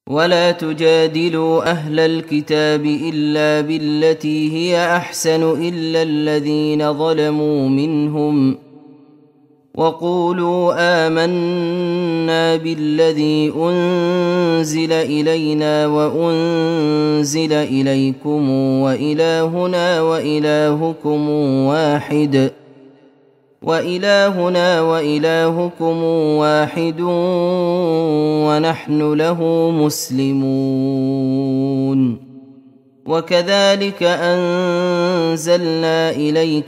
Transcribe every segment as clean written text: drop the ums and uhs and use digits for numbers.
ولا تجادلوا أهل الكتاب إلا بالتي هي أحسن إلا الذين ظلموا منهم وقولوا آمنا بالذي أنزل إلينا وأنزل إليكم وإلهنا وإلهكم واحد ونحن له مسلمون. وكذلك أنزلنا إليك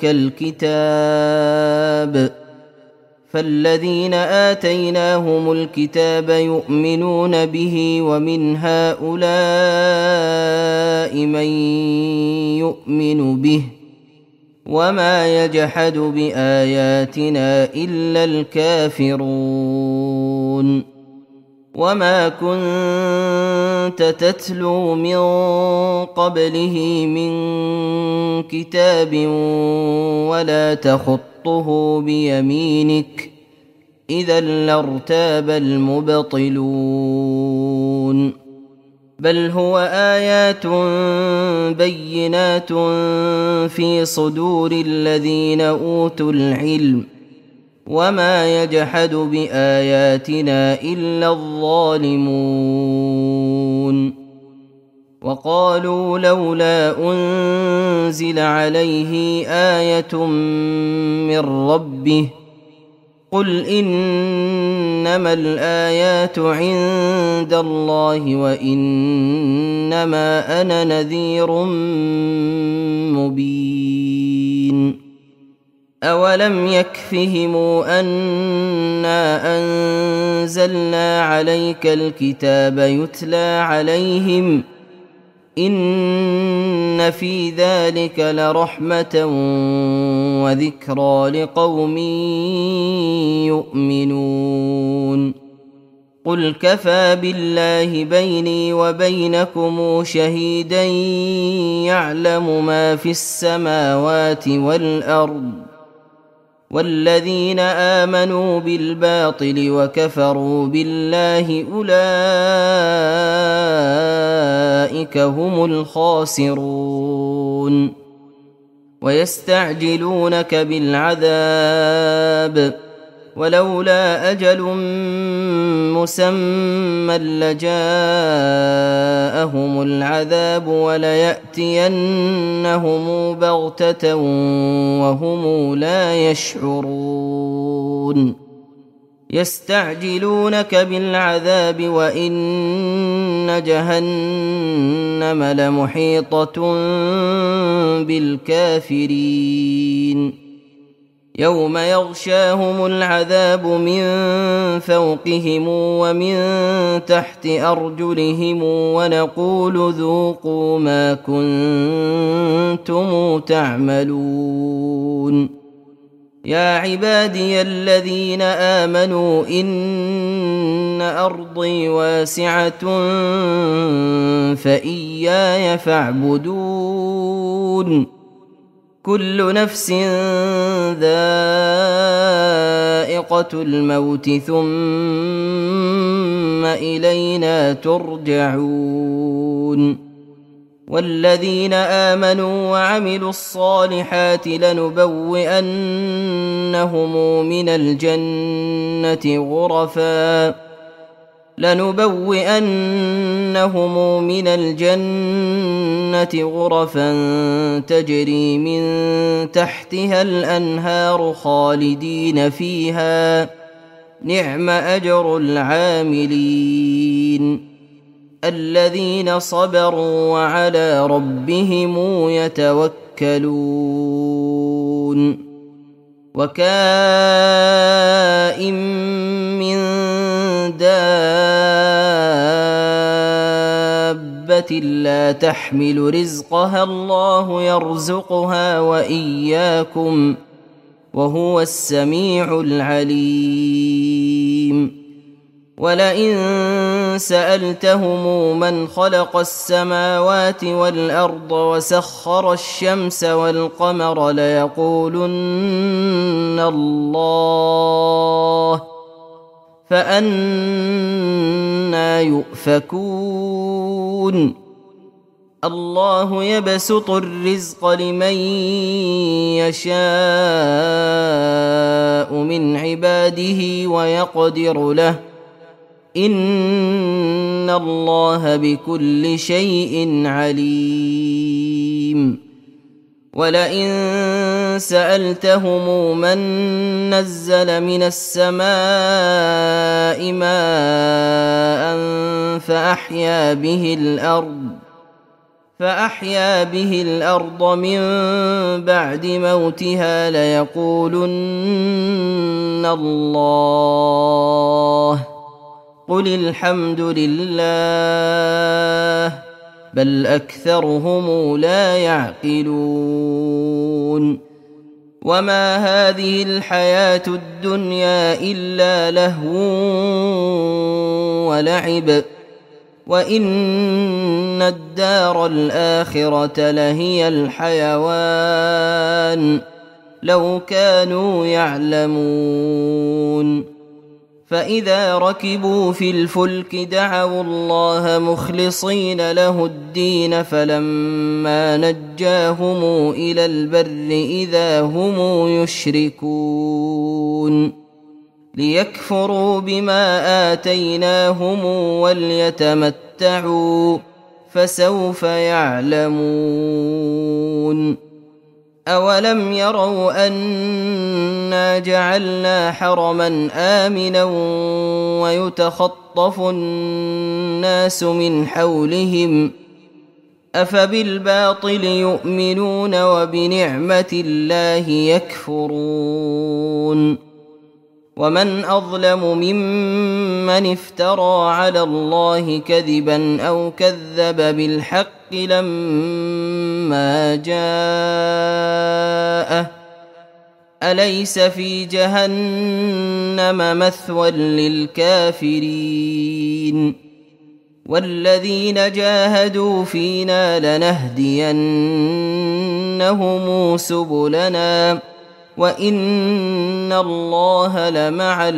الكتاب فالذين آتيناهم الكتاب يؤمنون به ومن هؤلاء من يؤمن به وما يجحد بآياتنا إلا الكافرون. وما كنت تتلو من قبله من كتاب ولا تخطه بيمينك إذا لارتاب المبطلون. بل هو آيات بينات في صدور الذين أوتوا العلم وما يجحد بآياتنا إلا الظالمون. وقالوا لولا أنزل عليه آية من ربه قل إنما الآيات عند الله وإنما أنا نذير مبين. أولم يكفهم أنا أنزلنا عليك الكتاب يتلى عليهم إن في ذلك لرحمة وذكرى لقوم يؤمنون. قل كفى بالله بيني وبينكم شهيدا يعلم ما في السماوات والأرض والذين آمنوا بالباطل وكفروا بالله أولئك هم الخاسرون. ويستعجلونك بالعذاب ولولا أجل مسمى لجاءهم العذاب وليأتينهم بغتة وهم لا يشعرون. يستعجلونك بالعذاب وإن جهنم لمحيطة بالكافرين. يوم يغشاهم العذاب من فوقهم ومن تحت أرجلهم ونقول ذوقوا ما كنتم تعملون. يا عبادي الذين آمنوا إن أرضي واسعة فإياي فاعبدون. كل نفس ذائقة الموت ثم إلينا ترجعون. والذين آمنوا وعملوا الصالحات لنبوئنهم من الجنة غرفا تجري من تحتها الأنهار خالدين فيها نعم أجر العاملين الذين صبروا وعلى ربهم يتوكلون. وكائن من دابة لا تحمل رزقها الله يرزقها وإياكم وهو السميع العليم. ولئن سألتهم من خلق السماوات والأرض وسخر الشمس والقمر ليقولن الله فأنى يؤفكون الله يبسط الرزق لمن يشاء من عباده ويقدر له إن الله بكل شيء عليم ولئن سألتهم من نزل من السماء ماء فأحيا به الأرض من بعد موتها ليقولن الله قل الحمد لله بل أكثرهم لا يعقلون وما هذه الحياة الدنيا إلا لهو ولعب وإن الدار الآخرة لهي الحيوان لو كانوا يعلمون فإذا ركبوا في الفلك دعوا الله مخلصين له الدين فلما نجاهم إلى البر إذا هم يشركون ليكفروا بما آتيناهم وليتمتعوا فسوف يعلمون أولم يروا أنا جعلنا حرما آمنا ويتخطف الناس من حولهم أفبالباطل يؤمنون وبنعمة الله يكفرون ومن أظلم ممن افترى على الله كذبا أو كذب بالحق لما جاءه أليس في جهنم مثوى للكافرين والذين جاهدوا فينا لنهدينهم سبلنا وإن الله لمع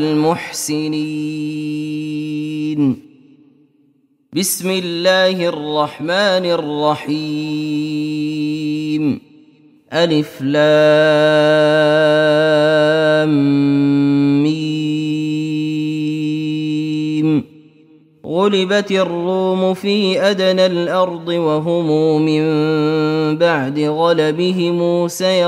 المحسنين بسم الله الرحمن الرحيم ألف لام ميم غلبت الروم في أدنى الأرض وهم من بعد غلبهم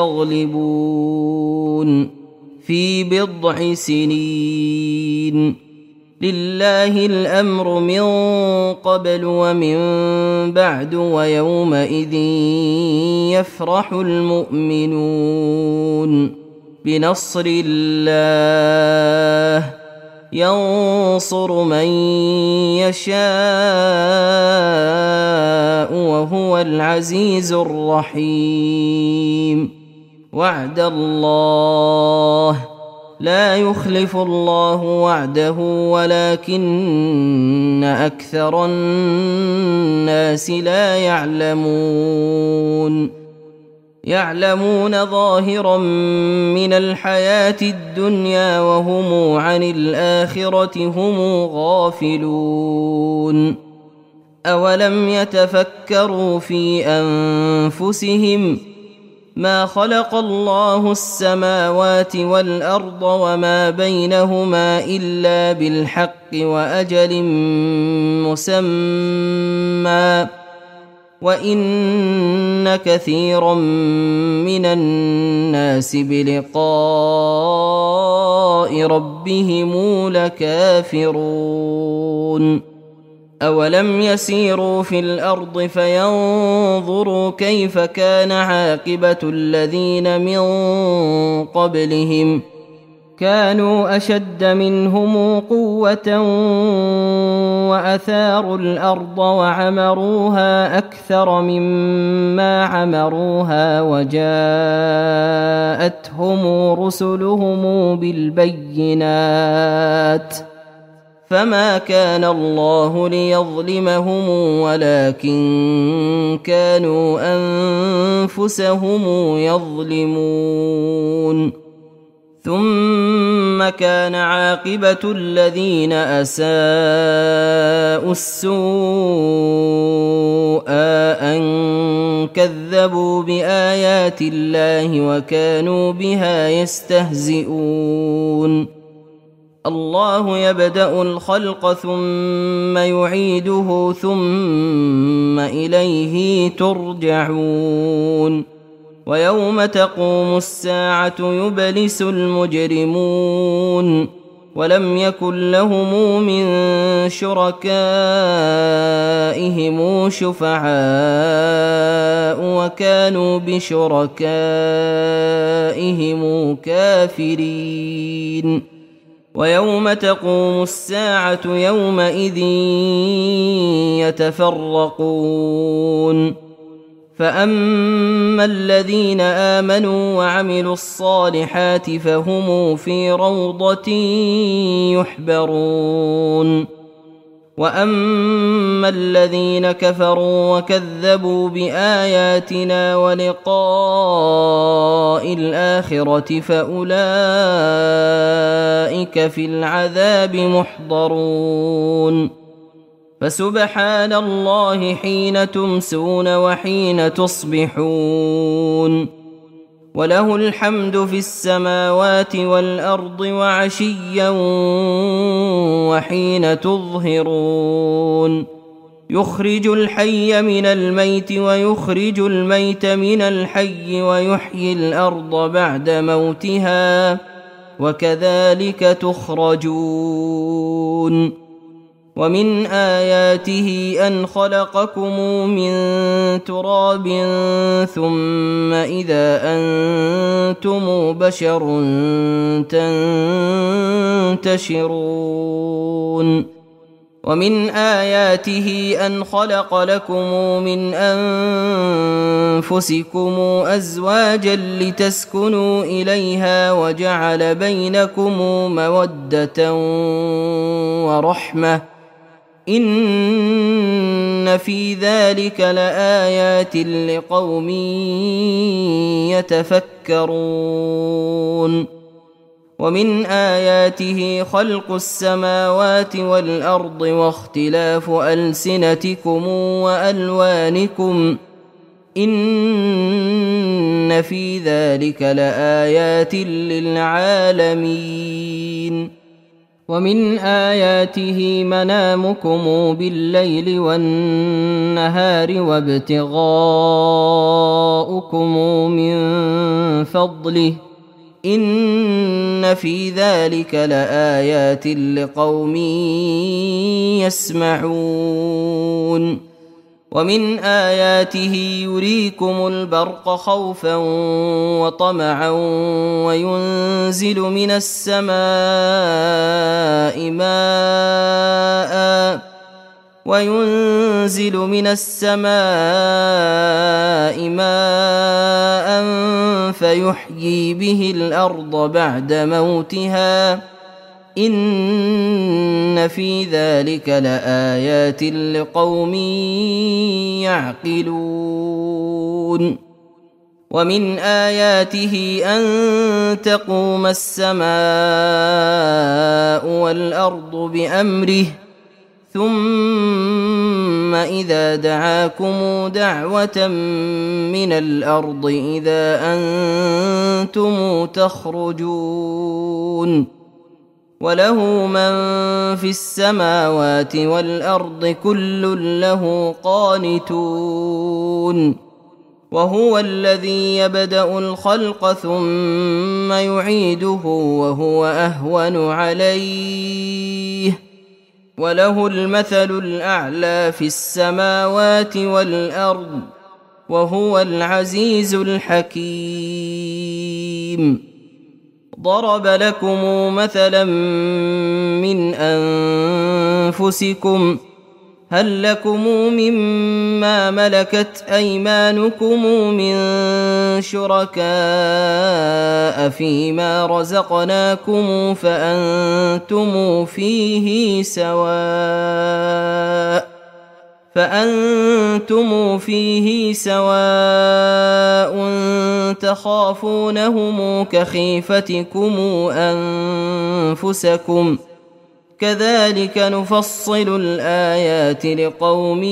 سيغلبون في بضع سنين لله الأمر من قبل ومن بعد ويومئذ يفرح المؤمنون بنصر الله ينصر من يشاء وهو العزيز الرحيم وعد الله لا يخلف الله وعده ولكن أكثر الناس لا يعلمون ظاهرا من الحياة الدنيا وهم عن الآخرة هم غافلون أولم يتفكروا في أنفسهم ما خلق الله السماوات والأرض وما بينهما إلا بالحق وأجل مسمى وإن كثيرا من الناس بلقاء ربهم لكافرون أولم يسيروا في الأرض فينظروا كيف كان عاقبة الذين من قبلهم كانوا أشد منهم قوة وأثاروا الأرض وعمروها أكثر مما عمروها وجاءتهم رسلهم بالبينات فما كان الله ليظلمهم ولكن كانوا أنفسهم يظلمون ثم كان عاقبة الذين أساءوا السوء أن كذبوا بآيات الله وكانوا بها يستهزئون الله يبدأ الخلق ثم يعيده ثم إليه ترجعون ويوم تقوم الساعة يبلس المجرمون ولم يكن لهم من شركائهم شفعاء وكانوا بشركائهم كافرين ويوم تقوم الساعة يومئذ يتفرقون فأما الذين آمنوا وعملوا الصالحات فهم في روضة يحبرون وأما الذين كفروا وكذبوا بآياتنا ولقاء الآخرة فأولئك في العذاب محضرون فسبحان الله حين تمسون وحين تصبحون وله الحمد في السماوات والأرض وعشيا وحين تظهرون يخرج الحي من الميت ويخرج الميت من الحي ويحيي الأرض بعد موتها وكذلك تخرجون ومن آياته أن خلقكم من تراب ثم إذا أنتم بشر تنتشرون ومن آياته أن خلق لكم من أنفسكم أزواجا لتسكنوا إليها وجعل بينكم مودة ورحمة إن في ذلك لآيات لقوم يتفكرون ومن آياته خلق السماوات والأرض واختلاف ألسنتكم وألوانكم إن في ذلك لآيات للعالمين ومن آياته منامكم بالليل والنهار وابتغاؤكم من فضله إن في ذلك لآيات لقوم يسمعون ومن آياته يريكم البرق خوفا وطمعا وينزل من السماء ماء فيحيي به الأرض بعد موتها إن في ذلك لآيات لقوم يعقلون ومن آياته أن تقوم السماء والأرض بأمره ثم إذا دعاكم دعوة من الأرض إذا أنتم تخرجون وله من في السماوات والأرض كل له قانتون وهو الذي يبدأ الخلق ثم يعيده وهو أهون عليه وله المثل الأعلى في السماوات والأرض وهو العزيز الحكيم ضرب لكم مثلا من أنفسكم هل لكم مما ملكت أيمانكم من شركاء فيما رزقناكم فأنتم فيه سواء فأنتم فيه سواء تخافونهم كخيفتكم أنفسكم كذلك نفصل الآيات لقوم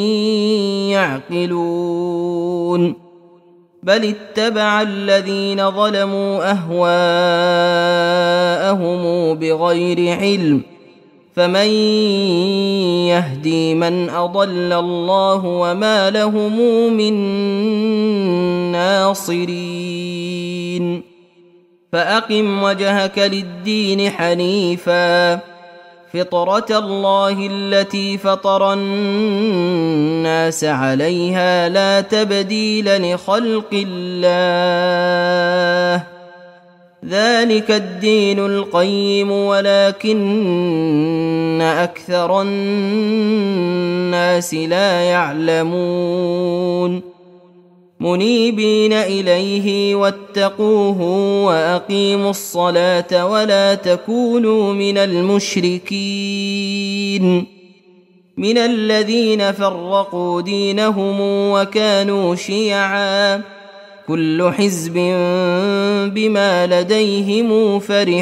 يعقلون بل اتبع الذين ظلموا أهواءهم بغير علم فمن يهدي من أضل الله وما لهم من ناصرين فأقم وجهك للدين حنيفا فطرة الله التي فطر الناس عليها لا تبديل لخلق الله ذلك الدين القيم ولكن أكثر الناس لا يعلمون منيبين إليه واتقوه وأقيموا الصلاة ولا تكونوا من المشركين من الذين فرقوا دينهم وكانوا شيعا كل حزب بما لديهم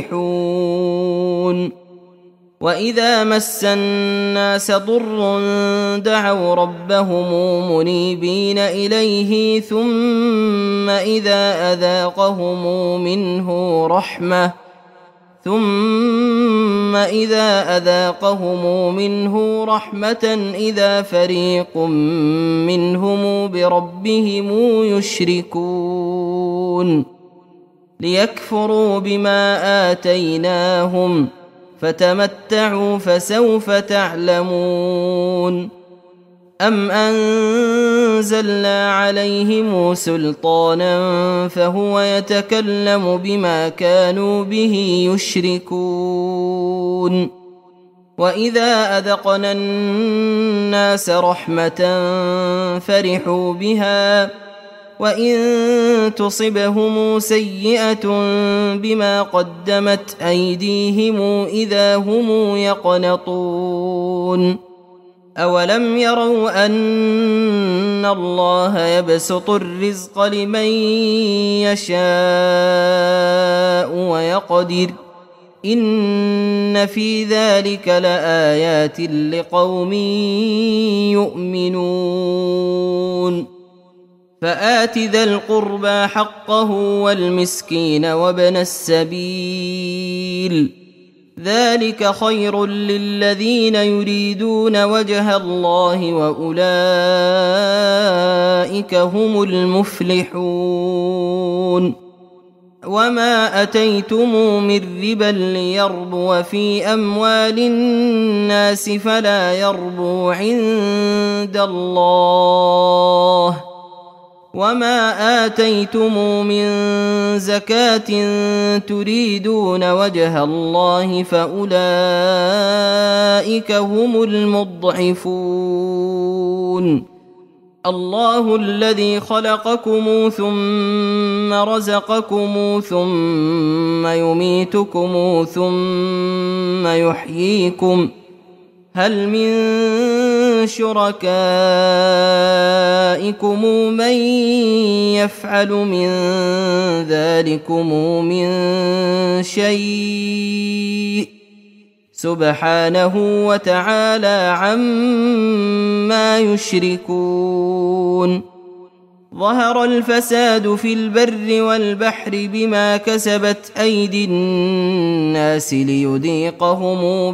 فرحون وإذا مس الناس ضر دعوا ربهم منيبين إليه ثم إذا أذاقهم منه رحمة إذا فريق منهم بربهم يشركون ليكفروا بما آتيناهم فتمتعوا فسوف تعلمون أم أنزلنا عليهم سلطانا فهو يتكلم بما كانوا به يشركون وإذا أذقنا الناس رحمة فرحوا بها وإن تصبهم سيئة بما قدمت أيديهم إذا هم يقنطون أولم يروا أن الله يبسط الرزق لمن يشاء ويقدر إن في ذلك لآيات لقوم يؤمنون فآت ذا القربى حقه والمسكين وابن السبيل ذلك خير للذين يريدون وجه الله وأولئك هم المفلحون وما أتيتم من ربا ليربو في أموال الناس فلا يربو عند الله وما آتيتم من زكاة تريدون وجه الله فأولئك هم المضعفون الله الذي خلقكم ثم رزقكم ثم يميتكم ثم يحييكم هل من شركائكم من يفعل من ذلكم من شيء سبحانه وتعالى عما يشركون ظهر الفساد في البر والبحر بما كسبت أيدي الناس لنذيقهم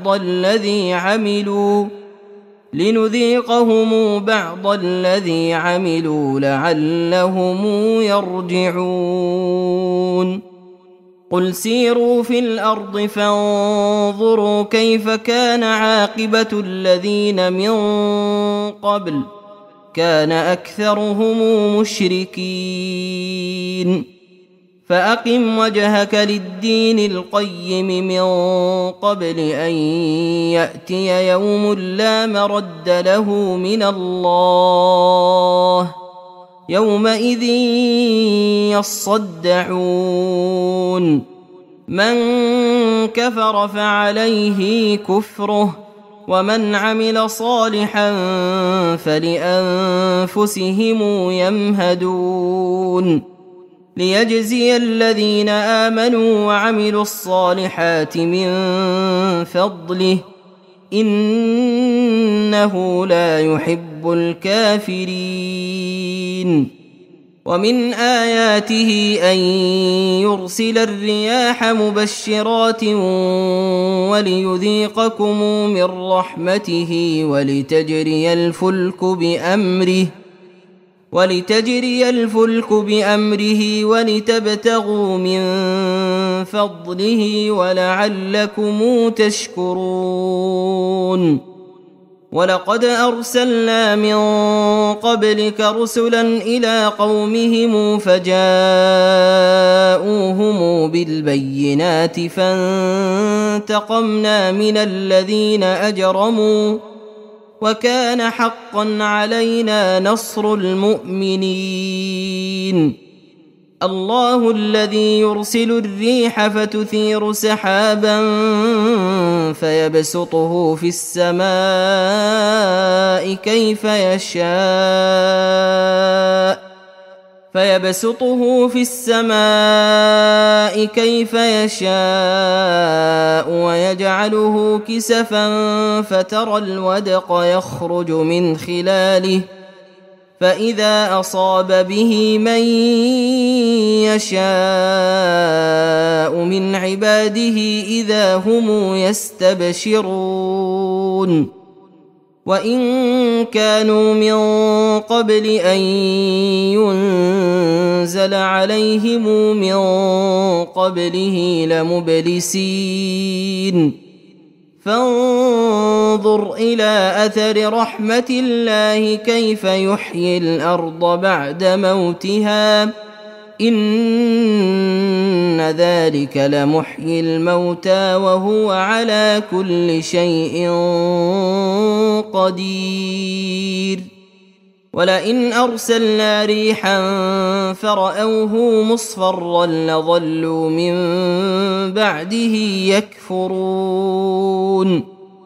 بعض الذي عملوا لعلهم يرجعون قل سيروا في الأرض فانظروا كيف كان عاقبة الذين من قبل كان أكثرهم مشركين فأقم وجهك للدين القيم من قبل أن يأتي يوم لا مرد له من الله يومئذ يصدعون من كفر فعليه كفره ومن عمل صالحا فلأنفسهم يمهدون ليجزي الذين آمنوا وعملوا الصالحات من فضله إنه لا يحب الكافرين ومن آياته أن يرسل الرياح مبشرات وليذيقكم من رحمته ولتجري الفلك بأمره ولتبتغوا من فضله ولعلكم تشكرون ولقد أرسلنا من قبلك رسلا إلى قومهم فجاءوهم بالبينات فانتقمنا من الذين أجرموا وكان حقا علينا نصر المؤمنين الله الذي يرسل الريح فتثير سحابا فيبسطه في السماء كيف يشاء ويجعله كسفا فترى الودق يخرج من خلاله فإذا أصاب به من يشاء من عباده إذا هم يستبشرون وإن كانوا من قبل أن ينزل عليهم من قبله لمبلسين فانظر إلى أثر رحمة الله كيف يحيي الأرض بعد موتها إن ذلك لمحيي الموتى وهو على كل شيء قدير ولئن أرسلنا ريحا فرأوه مصفرا لظلوا من بعده يكفرون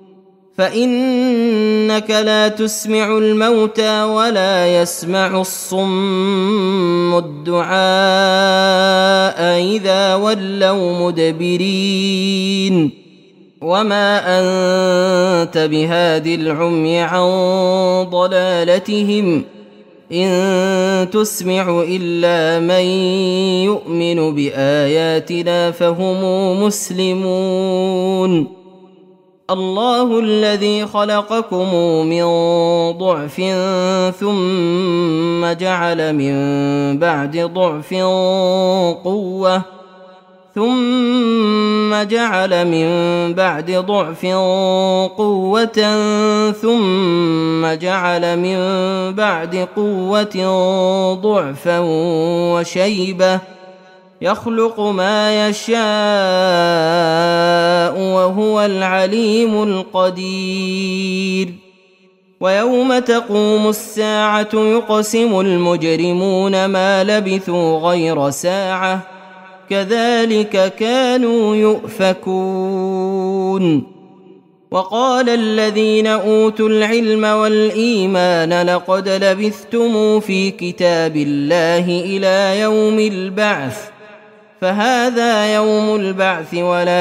فإنك لا تسمع الموتى ولا يسمع الصم الدعاء إذا ولوا مدبرين وما أنت بهاد العمي عن ضلالتهم إن تسمع إلا من يؤمن بآياتنا فهم مسلمون الله الذي خلقكم من ضعف ثم جعل من بعد ضعف قوة ثم جعل من بعد ضعف قوة ثم جعل من بعد قوة ضعفا وشيبة يخلق ما يشاء وهو العليم القدير ويوم تقوم الساعة يقسم المجرمون ما لبثوا غير ساعة كذلك كانوا يؤفكون وقال الذين أوتوا العلم والإيمان لقد لبثتم في كتاب الله إلى يوم البعث فهذا يوم البعث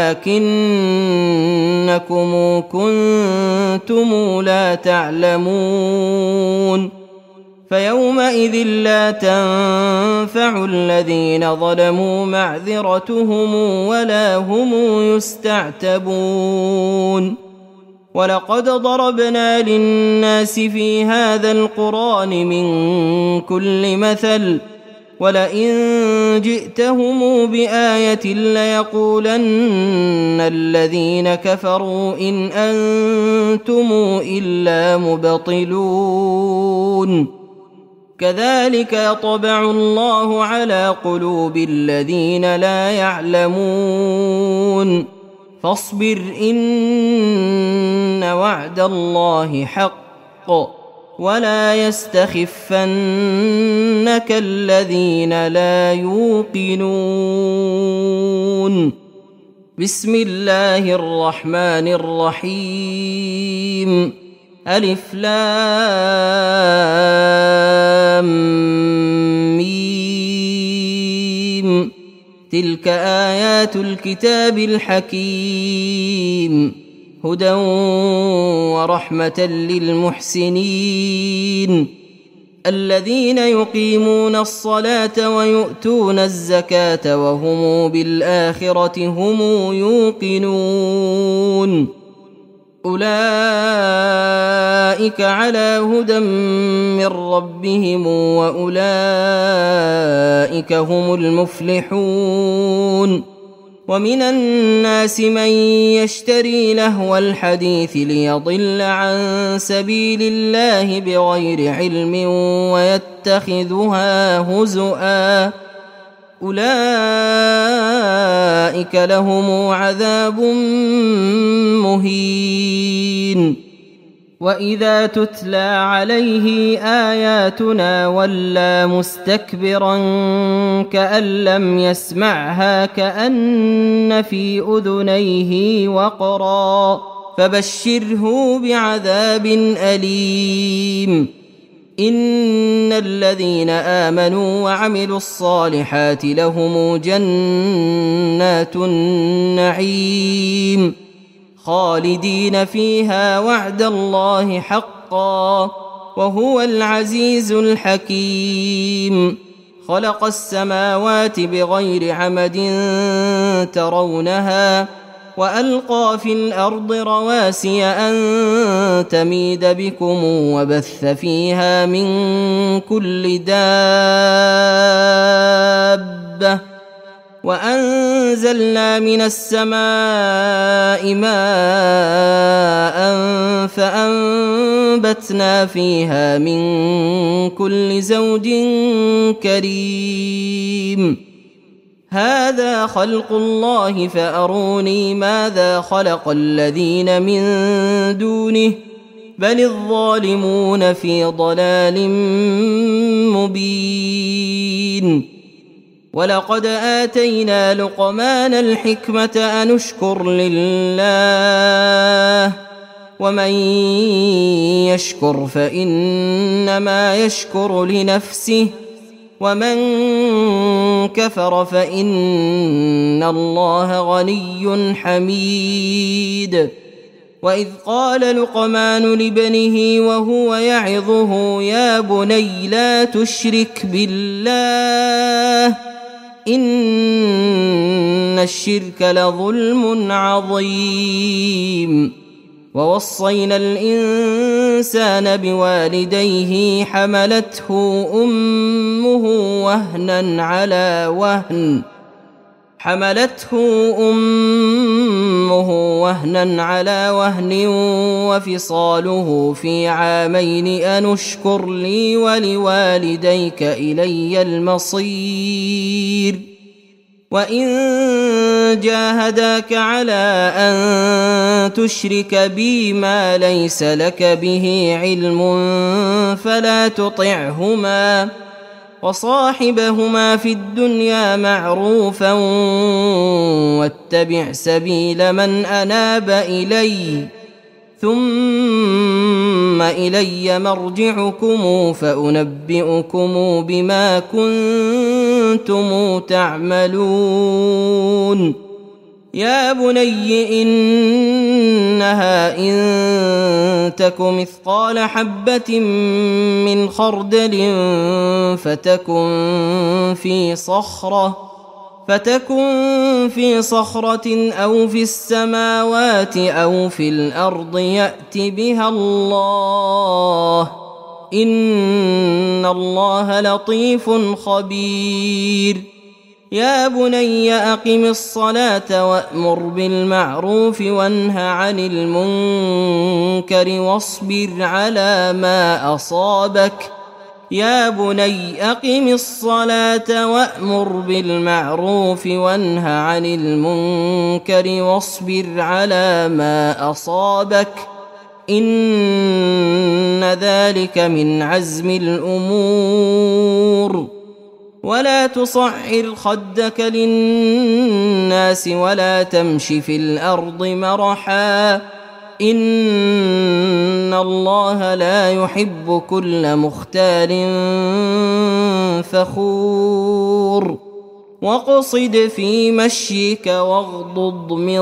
ولكنكم كنتم لا تعلمون فيومئذ لا تنفع الذين ظلموا معذرتهم ولا هم يستعتبون ولقد ضربنا للناس في هذا القرآن من كل مثل ولئن جئتهم بآية ليقولن الذين كفروا إن أنتم إلا مبطلون كذلك يطبع الله على قلوب الذين لا يعلمون فاصبر إن وعد الله حق ولا يستخفنك الذين لا يوقنون بسم الله الرحمن الرحيم ألف لام ميم تلك آيات الكتاب الحكيم هدى ورحمة للمحسنين الذين يقيمون الصلاة ويؤتون الزكاة وهم بالآخرة هم يوقنون أولئك على هدى من ربهم وأولئك هم المفلحون ومن الناس من يشتري لهو الحديث ليضل عن سبيل الله بغير علم ويتخذها هزؤا أولئك لهم عذاب مهين وإذا تتلى عليه آياتنا ولى مستكبرا كأن لم يسمعها كأن في أذنيه وقرا فبشره بعذاب أليم إن الذين آمنوا وعملوا الصالحات لهم جنات النعيم خالدين فيها وعد الله حقا وهو العزيز الحكيم خلق السماوات بغير عمد ترونها وألقى في الأرض رواسي أن تميد بكم وبث فيها من كل دابة وأنزلنا من السماء ماء فأنبتنا فيها من كل زوج كريم هذا خلق الله فأروني ماذا خلق الذين من دونه بل الظالمون في ضلال مبين ولقد آتينا لقمان الحكمة أن اشكر لله ومن يشكر فإنما يشكر لنفسه ومن كفر فإن الله غني حميد وإذ قال لقمان لابنه وهو يعظه يا بني لا تشرك بالله إن الشرك لظلم عظيم ووصينا الإنسان بوالديه حملته أمه وهنا على وهن وفصاله في عامين أن اشكر لي ولوالديك إلي المصير وإن جاهداك على أن تشرك بي ما ليس لك به علم فلا تطعهما وصاحبهما في الدنيا معروفا واتبع سبيل من أناب إلي ثم إلي مرجعكم فأنبئكم بما كنتم تعملون يا بني إنها إن تك مثقال حبة من خردل فتكن في صخرة أو في السماوات أو في الأرض يأت بها الله إن الله لطيف خبير يا بني أقم الصلاة وأمر بالمعروف وانه عن المنكر واصبر على ما أصابك يا بني أقم الصلاة وأمر بالمعروف وانه عن المنكر واصبر على ما أصابك إن ذلك من عزم الأمور ولا تصعر خدك للناس ولا تمش في الأرض مرحا إن الله لا يحب كل مختال فخور واقصد في مشيك واغضض من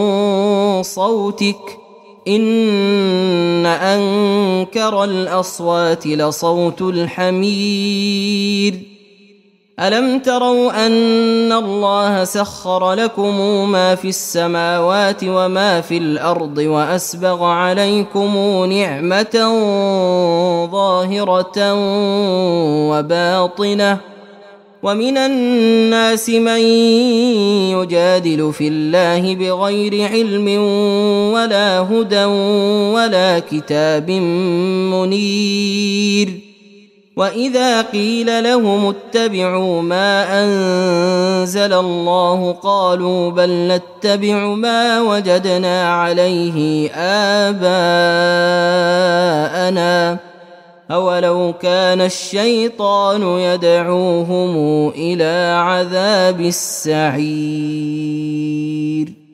صوتك إن أنكر الأصوات لصوت الحمير ألم تروا أن الله سخر لكم ما في السماوات وما في الأرض وأسبغ عليكم نعمة ظاهرة وباطنة ومن الناس من يجادل في الله بغير علم ولا هدى ولا كتاب منير وإذا قيل لهم اتبعوا ما أنزل الله قالوا بل نتبع ما وجدنا عليه آباءنا أولو كان الشيطان يدعوهم إلى عذاب السعير